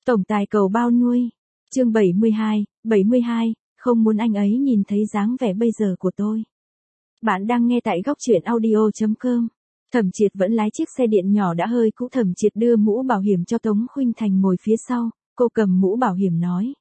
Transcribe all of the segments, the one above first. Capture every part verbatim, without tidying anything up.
Tổng tài cầu bao nuôi. Chương bảy mươi hai, bảy mươi hai, không muốn anh ấy nhìn thấy dáng vẻ bây giờ của tôi. Bạn đang nghe tại góc truyện audio chấm com. Thẩm Triệt vẫn lái chiếc xe điện nhỏ đã hơi cũ. Thẩm Triệt đưa mũ bảo hiểm cho Tống Khuynh Thành ngồi phía sau, cô cầm mũ bảo hiểm nói.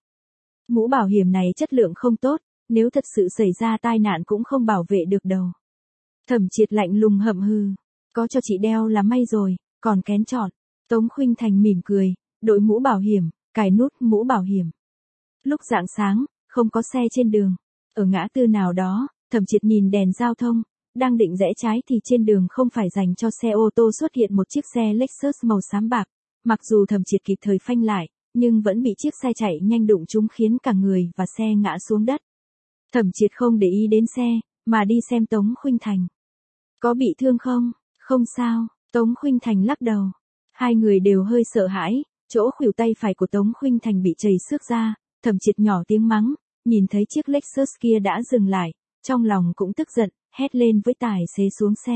Mũ bảo hiểm này chất lượng không tốt, nếu thật sự xảy ra tai nạn cũng không bảo vệ được đầu. Thẩm Triệt lạnh lùng hậm hừ, có cho chị đeo là may rồi, còn kén chọn. Tống Khuynh Thành mỉm cười, đội mũ bảo hiểm, cài nút mũ bảo hiểm. Lúc rạng sáng, không có xe trên đường. Ở ngã tư nào đó, Thẩm Triệt nhìn đèn giao thông, đang định rẽ trái thì trên đường không phải dành cho xe ô tô xuất hiện một chiếc xe Lexus màu xám bạc. Mặc dù Thẩm Triệt kịp thời phanh lại, nhưng vẫn bị chiếc xe chạy nhanh đụng trúng khiến cả người và xe ngã xuống đất. Thẩm Triệt không để ý đến xe, mà đi xem Tống Khuynh Thành. Có bị thương không? Không sao, Tống Khuynh Thành lắc đầu. Hai người đều hơi sợ hãi, chỗ khuỷu tay phải của Tống Khuynh Thành bị trầy xước ra. Thẩm Triệt nhỏ tiếng mắng, nhìn thấy chiếc Lexus kia đã dừng lại, trong lòng cũng tức giận, hét lên với tài xế xuống xe.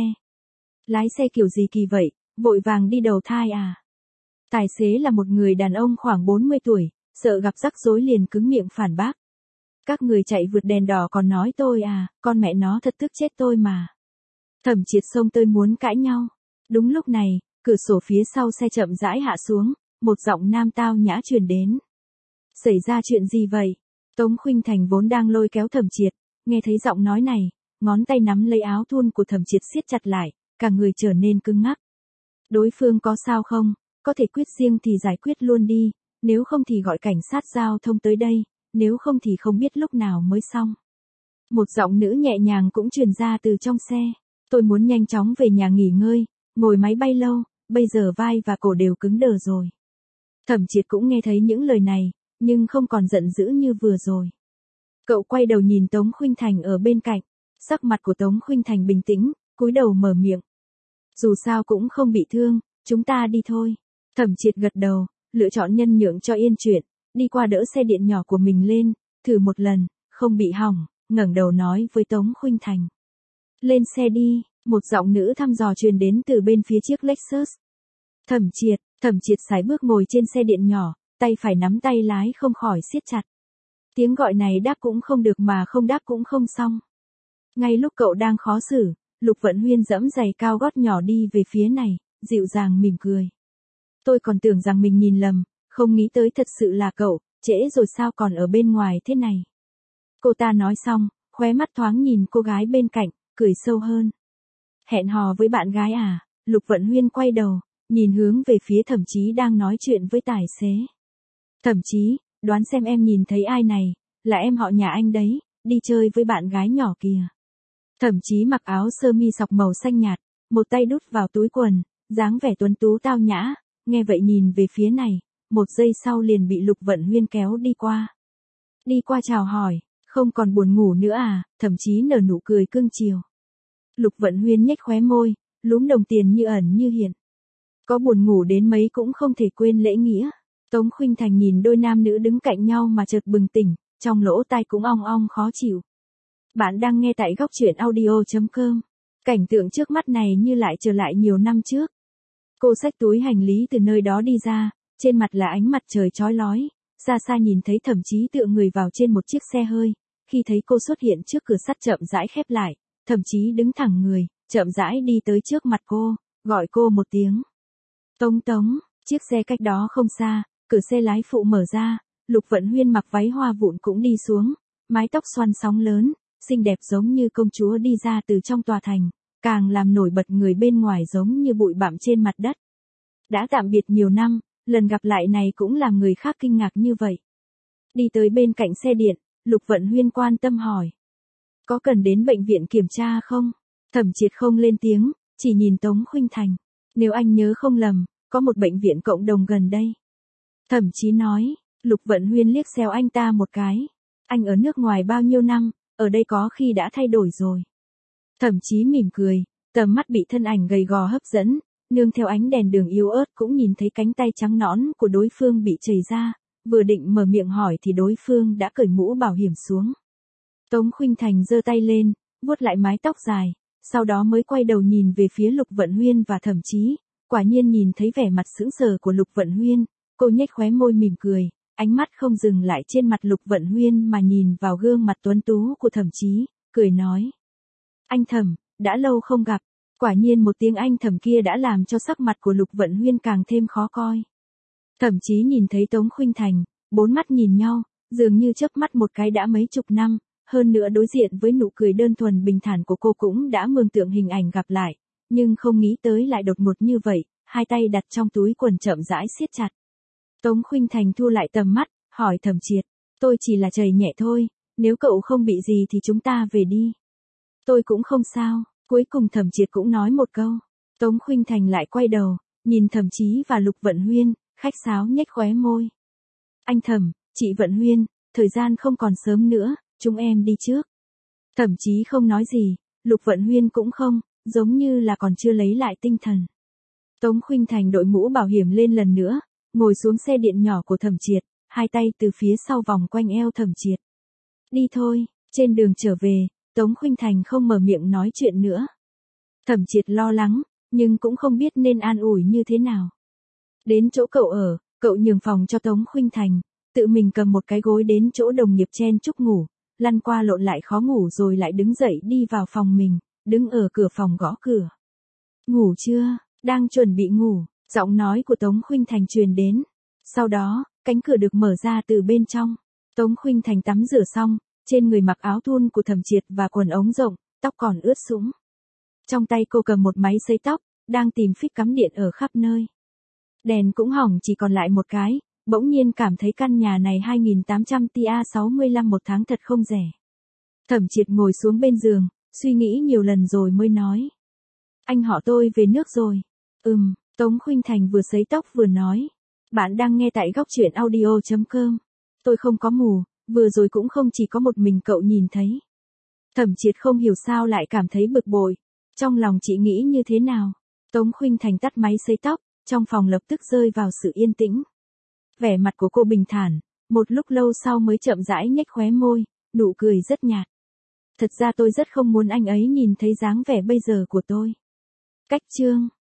Lái xe kiểu gì kỳ vậy, vội vàng đi đầu thai à? Tài xế là một người đàn ông khoảng bốn mươi tuổi, sợ gặp rắc rối liền cứng miệng phản bác. Các người chạy vượt đèn đỏ còn nói tôi à, con mẹ nó thật tức chết tôi mà. Thẩm Triệt xông tới muốn cãi nhau. Đúng lúc này, cửa sổ phía sau xe chậm rãi hạ xuống, một giọng nam tao nhã truyền đến. Xảy ra chuyện gì vậy? Tống Khuynh Thành vốn đang lôi kéo Thẩm Triệt, nghe thấy giọng nói này, ngón tay nắm lấy áo thun của Thẩm Triệt siết chặt lại, cả người trở nên cứng ngắc. Đối phương có sao không? Có thể quyết riêng thì giải quyết luôn đi, nếu không thì gọi cảnh sát giao thông tới đây, nếu không thì không biết lúc nào mới xong. Một giọng nữ nhẹ nhàng cũng truyền ra từ trong xe. Tôi muốn nhanh chóng về nhà nghỉ ngơi, ngồi máy bay lâu, bây giờ vai và cổ đều cứng đờ rồi. Thẩm Triệt cũng nghe thấy những lời này, nhưng không còn giận dữ như vừa rồi. Cậu quay đầu nhìn Tống Khuynh Thành ở bên cạnh, sắc mặt của Tống Khuynh Thành bình tĩnh, cúi đầu mở miệng. Dù sao cũng không bị thương, chúng ta đi thôi. Thẩm Triệt gật đầu, lựa chọn nhân nhượng cho yên chuyện, đi qua đỡ xe điện nhỏ của mình lên, thử một lần, không bị hỏng, ngẩng đầu nói với Tống Khuynh Thành. Lên xe đi, một giọng nữ thăm dò truyền đến từ bên phía chiếc Lexus. Thẩm Triệt, Thẩm Triệt sải bước ngồi trên xe điện nhỏ, tay phải nắm tay lái không khỏi siết chặt. Tiếng gọi này đáp cũng không được mà không đáp cũng không xong. Ngay lúc cậu đang khó xử, Lục Vận Huyên giẫm giày cao gót nhỏ đi về phía này, dịu dàng mỉm cười. Tôi còn tưởng rằng mình nhìn lầm, không nghĩ tới thật sự là cậu, trễ rồi sao còn ở bên ngoài thế này. Cô ta nói xong, khóe mắt thoáng nhìn cô gái bên cạnh, cười sâu hơn. Hẹn hò với bạn gái à? Lục Vận Huyên quay đầu, nhìn hướng về phía Thẩm Chí đang nói chuyện với tài xế. Thẩm Chí, đoán xem em nhìn thấy ai này, là em họ nhà anh đấy, đi chơi với bạn gái nhỏ kìa. Thẩm Chí mặc áo sơ mi sọc màu xanh nhạt, một tay đút vào túi quần, dáng vẻ tuấn tú tao nhã, nghe vậy nhìn về phía này, một giây sau liền bị Lục Vận Huyên kéo đi qua. Đi qua chào hỏi, không còn buồn ngủ nữa à? Thẩm Chí nở nụ cười cưng chiều. Lục Vận Huyên nhếch khóe môi, lúm đồng tiền như ẩn như hiện. Có buồn ngủ đến mấy cũng không thể quên lễ nghĩa. Tống Khuynh Thành nhìn đôi nam nữ đứng cạnh nhau mà chợt bừng tỉnh, trong lỗ tai cũng ong ong khó chịu. Bạn đang nghe tại góc truyện audio chấm com. Cảnh tượng trước mắt này như lại trở lại nhiều năm trước. Cô xách túi hành lý từ nơi đó đi ra, trên mặt là ánh mặt trời chói lói, xa xa nhìn thấy Thẩm Chí tựa người vào trên một chiếc xe hơi, khi thấy cô xuất hiện trước cửa sắt chậm rãi khép lại, Thẩm Chí đứng thẳng người, chậm rãi đi tới trước mặt cô, gọi cô một tiếng. Tống Tống, chiếc xe cách đó không xa, cửa xe lái phụ mở ra, Lục Vận Huyên mặc váy hoa vụn cũng đi xuống, mái tóc xoăn sóng lớn, xinh đẹp giống như công chúa đi ra từ trong tòa thành, càng làm nổi bật người bên ngoài giống như bụi bặm trên mặt đất. Đã tạm biệt nhiều năm, lần gặp lại này cũng làm người khác kinh ngạc như vậy. Đi tới bên cạnh xe điện, Lục Vận Huyên quan tâm hỏi. Có cần đến bệnh viện kiểm tra không? Thẩm Triệt không lên tiếng, chỉ nhìn Tống Khuynh Thành. Nếu anh nhớ không lầm, có một bệnh viện cộng đồng gần đây. Thẩm Chí nói, Lục Vận Huyên liếc xéo anh ta một cái. Anh ở nước ngoài bao nhiêu năm, ở đây có khi đã thay đổi rồi. Thẩm Chí mỉm cười, tầm mắt bị thân ảnh gầy gò hấp dẫn, nương theo ánh đèn đường yếu ớt cũng nhìn thấy cánh tay trắng nõn của đối phương bị trầy ra, vừa định mở miệng hỏi thì đối phương đã cởi mũ bảo hiểm xuống. Tống Khuynh Thành giơ tay lên, vuốt lại mái tóc dài, sau đó mới quay đầu nhìn về phía Lục Vận Huyên và Thẩm Chí, quả nhiên nhìn thấy vẻ mặt sững sờ của Lục Vận Huyên, cô nhếch khóe môi mỉm cười, ánh mắt không dừng lại trên mặt Lục Vận Huyên mà nhìn vào gương mặt tuấn tú của Thẩm Chí, cười nói. Anh Thẩm, đã lâu không gặp. Quả nhiên một tiếng anh Thẩm kia đã làm cho sắc mặt của Lục Vận Huyên càng thêm khó coi. Thẩm Chí nhìn thấy Tống Khuynh Thành, bốn mắt nhìn nhau, dường như chớp mắt một cái đã mấy chục năm, hơn nữa đối diện với nụ cười đơn thuần bình thản của cô cũng đã mường tượng hình ảnh gặp lại, nhưng không nghĩ tới lại đột ngột như vậy, hai tay đặt trong túi quần chậm rãi siết chặt. Tống Khuynh Thành thu lại tầm mắt, hỏi Thẩm Triệt, tôi chỉ là chảy nhẹ thôi, nếu cậu không bị gì thì chúng ta về đi. Tôi cũng không sao, cuối cùng Thẩm Triệt cũng nói một câu. Tống Khuynh Thành lại quay đầu, nhìn Thẩm Chí và Lục Vận Huyên, khách sáo nhếch khóe môi. Anh Thẩm, chị Vận Huyên, thời gian không còn sớm nữa, chúng em đi trước. Thẩm Chí không nói gì, Lục Vận Huyên cũng không, giống như là còn chưa lấy lại tinh thần. Tống Khuynh Thành đội mũ bảo hiểm lên lần nữa, ngồi xuống xe điện nhỏ của Thẩm Triệt, hai tay từ phía sau vòng quanh eo Thẩm Triệt. Đi thôi, trên đường trở về, Tống Khuynh Thành không mở miệng nói chuyện nữa. Thẩm Triệt lo lắng, nhưng cũng không biết nên an ủi như thế nào. Đến chỗ cậu ở, cậu nhường phòng cho Tống Khuynh Thành, tự mình cầm một cái gối đến chỗ đồng nghiệp chen chúc ngủ, lăn qua lộn lại khó ngủ rồi lại đứng dậy đi vào phòng mình, đứng ở cửa phòng gõ cửa. Ngủ chưa? Đang chuẩn bị ngủ, giọng nói của Tống Khuynh Thành truyền đến. Sau đó, cánh cửa được mở ra từ bên trong. Tống Khuynh Thành tắm rửa xong, trên người mặc áo thun của Thẩm Triệt và quần ống rộng, tóc còn ướt sũng. Trong tay cô cầm một máy sấy tóc, đang tìm phích cắm điện ở khắp nơi. Đèn cũng hỏng chỉ còn lại một cái, bỗng nhiên cảm thấy căn nhà này hai nghìn tám trăm ti a sáu mươi lăm một tháng thật không rẻ. Thẩm Triệt ngồi xuống bên giường, suy nghĩ nhiều lần rồi mới nói. Anh họ tôi về nước rồi. Ừm, Tống Khuynh Thành vừa sấy tóc vừa nói. Bạn đang nghe tại góc truyện audio chấm com. Tôi không có mù, vừa rồi cũng không chỉ có một mình cậu nhìn thấy. Thẩm Triệt không hiểu sao lại cảm thấy bực bội. Trong lòng chị nghĩ như thế nào? Tống Khuynh Thành tắt máy sấy tóc, trong phòng lập tức rơi vào sự yên tĩnh. Vẻ mặt của cô bình thản, một lúc lâu sau mới chậm rãi nhếch khóe môi, nụ cười rất nhạt. Thật ra tôi rất không muốn anh ấy nhìn thấy dáng vẻ bây giờ của tôi. Cách chương